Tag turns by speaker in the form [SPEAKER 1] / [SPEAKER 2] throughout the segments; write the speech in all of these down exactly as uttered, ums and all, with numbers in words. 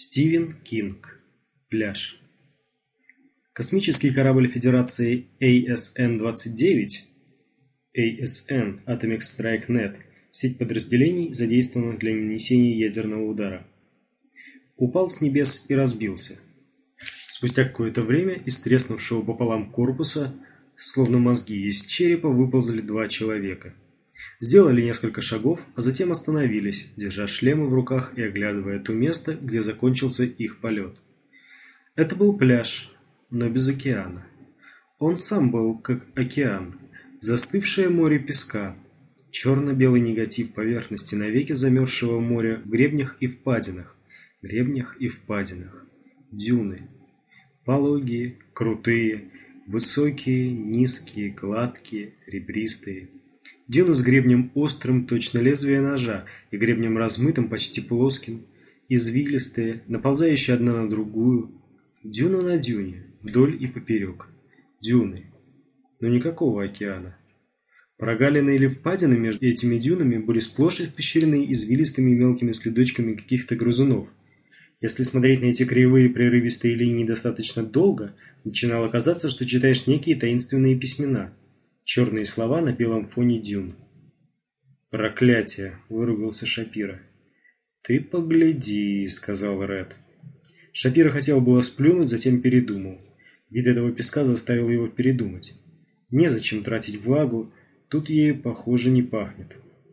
[SPEAKER 1] Стивен Кинг. Пляж. Космический корабль Федерации эй эс эн двадцать девять, эй эс эн Atomic Strike Net, сеть подразделений, задействованных для нанесения ядерного удара, упал с небес и разбился. Спустя какое-то время из треснувшего пополам корпуса, словно мозги из черепа, выползли два человека. Сделали несколько шагов, а затем остановились, держа шлемы в руках и оглядывая то место, где закончился их полет. Это был пляж, но без океана. Он сам был как океан, застывшее море песка, черно-белый негатив поверхности навеки замерзшего моря в гребнях и впадинах, гребнях и впадинах, дюны. Пологие, крутые, высокие, низкие, гладкие, ребристые. Дюны с гребнем острым, точно лезвие ножа, и гребнем размытым, почти плоским, извилистые, наползающие одна на другую. Дюна на дюне, вдоль и поперек. Дюны. Но никакого океана. Прогалины или впадины между этими дюнами были сплошь испещрены извилистыми мелкими следочками каких-то грызунов. Если смотреть на эти кривые прерывистые линии достаточно долго, начинало казаться, что читаешь некие таинственные письмена. Черные слова на белом фоне дюн. «Проклятие!» – выругался Шапира. «Ты погляди!» – сказал Ред. Шапира хотел было сплюнуть, затем передумал. Вид этого песка заставил его передумать. Незачем тратить влагу, тут ею, похоже, не пахнет.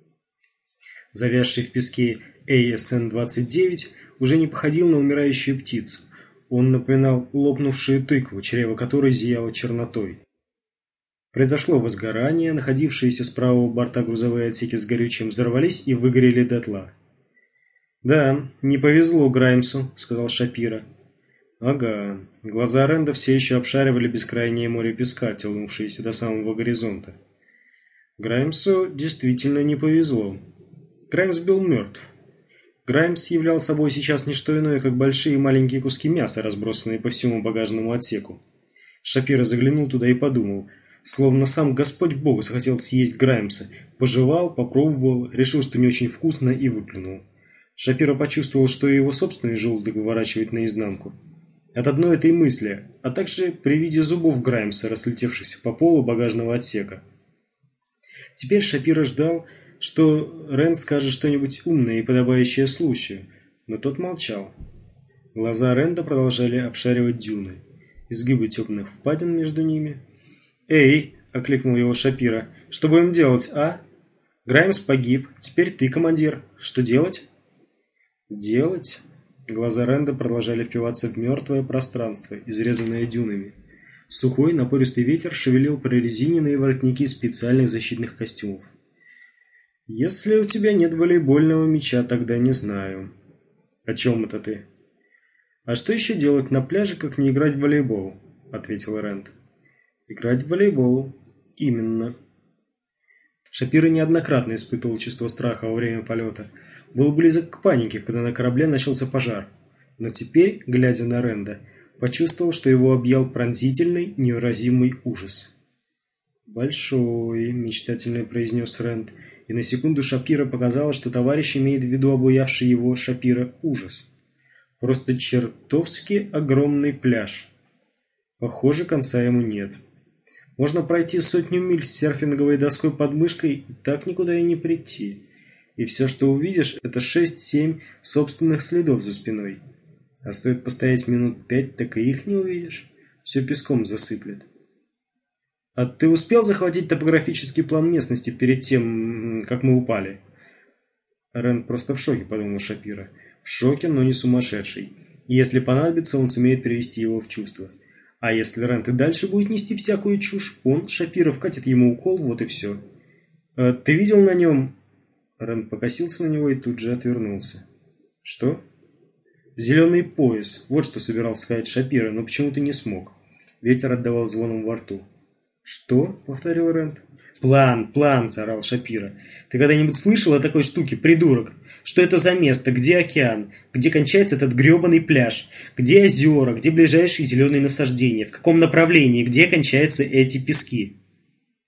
[SPEAKER 1] Завязший в песке эй эс эн двадцать девять уже не походил на умирающую птицу. Он напоминал лопнувшую тыкву, чрево которой зияло чернотой. Произошло возгорание, находившиеся с правого борта грузовые отсеки с горючим взорвались и выгорели дотла. «Да, не повезло Граймсу», — сказал Шапира. «Ага». Глаза Рэнда все еще обшаривали бескрайнее море песка, тянувшееся до самого горизонта. Граймсу действительно не повезло. Граймс был мертв. Граймс являл собой сейчас не что иное, как большие и маленькие куски мяса, разбросанные по всему багажному отсеку. Шапира заглянул туда и подумал, словно сам Господь Бог захотел съесть Граймса, пожевал, попробовал, решил, что не очень вкусно, и выплюнул. Шапира почувствовал, что и его собственный желудок выворачивает наизнанку. От одной этой мысли, а также при виде зубов Граймса, разлетевшихся по полу багажного отсека. Теперь Шапира ждал, что Рен скажет что-нибудь умное и подобающее случаю, но тот молчал. Глаза Ренда продолжали обшаривать дюны, изгибы темных впадин между ними. «Эй!» – окликнул его Шапира. «Что будем делать, а? Граймс погиб, теперь ты командир. Что делать?» «Делать?» Глаза Ренда продолжали впиваться в мертвое пространство, изрезанное дюнами. Сухой, напористый ветер шевелил прорезиненные воротники специальных защитных костюмов. «Если у тебя нет волейбольного мяча, тогда не знаю». «О чем это ты?» «А что еще делать на пляже, как не играть в волейбол?» – ответил Рэнд. «Играть в волейбол. Именно». Шапира неоднократно испытывал чувство страха во время полета. Был близок к панике, когда на корабле начался пожар. Но теперь, глядя на Рэнда, почувствовал, что его объял пронзительный, невыразимый ужас. «Большой», – мечтательно произнес Рэнд, и на секунду Шапира показалось, что товарищ имеет в виду обуявший его Шапира ужас. «Просто чертовски огромный пляж. Похоже, конца ему нет. Можно пройти сотню миль с серфинговой доской под мышкой и так никуда и не прийти. И все, что увидишь, это шесть-семь собственных следов за спиной. А стоит постоять минут пять, так и их не увидишь. Все песком засыплет». «А ты успел захватить топографический план местности перед тем, как мы упали?» Рен просто в шоке, подумал Шапира. В шоке, но не сумасшедший. И если понадобится, он сумеет привести его в чувство. А если Рент и дальше будет нести всякую чушь, он, Шапира, вкатит ему укол, вот и все. «А ты видел на нем...» Рент покосился на него и тут же отвернулся. «Что?» «Зеленый пояс. Вот что собирался сказать Шапира, но почему-то не смог. Ветер отдавал звоном во рту». «Что?» – повторил Рэнд. «План, план!» – заорал Шапира. «Ты когда-нибудь слышал о такой штуке, придурок? Что это за место? Где океан? Где кончается этот гребаный пляж? Где озера? Где ближайшие зеленые насаждения? В каком направлении? Где кончаются эти пески?»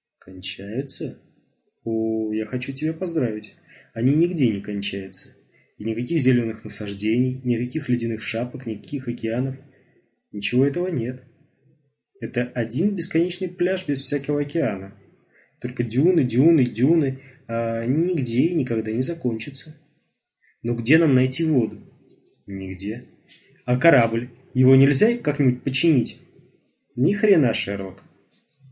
[SPEAKER 1] «Кончаются? О, я хочу тебя поздравить. Они нигде не кончаются. И никаких зеленых насаждений, никаких ледяных шапок, никаких океанов. Ничего этого нет. Это один бесконечный пляж без всякого океана. Только дюны, дюны, дюны, а они нигде и никогда не закончатся. Но где нам найти воду? Нигде. А корабль? Его нельзя как-нибудь починить? Ни хрена, Шерлок.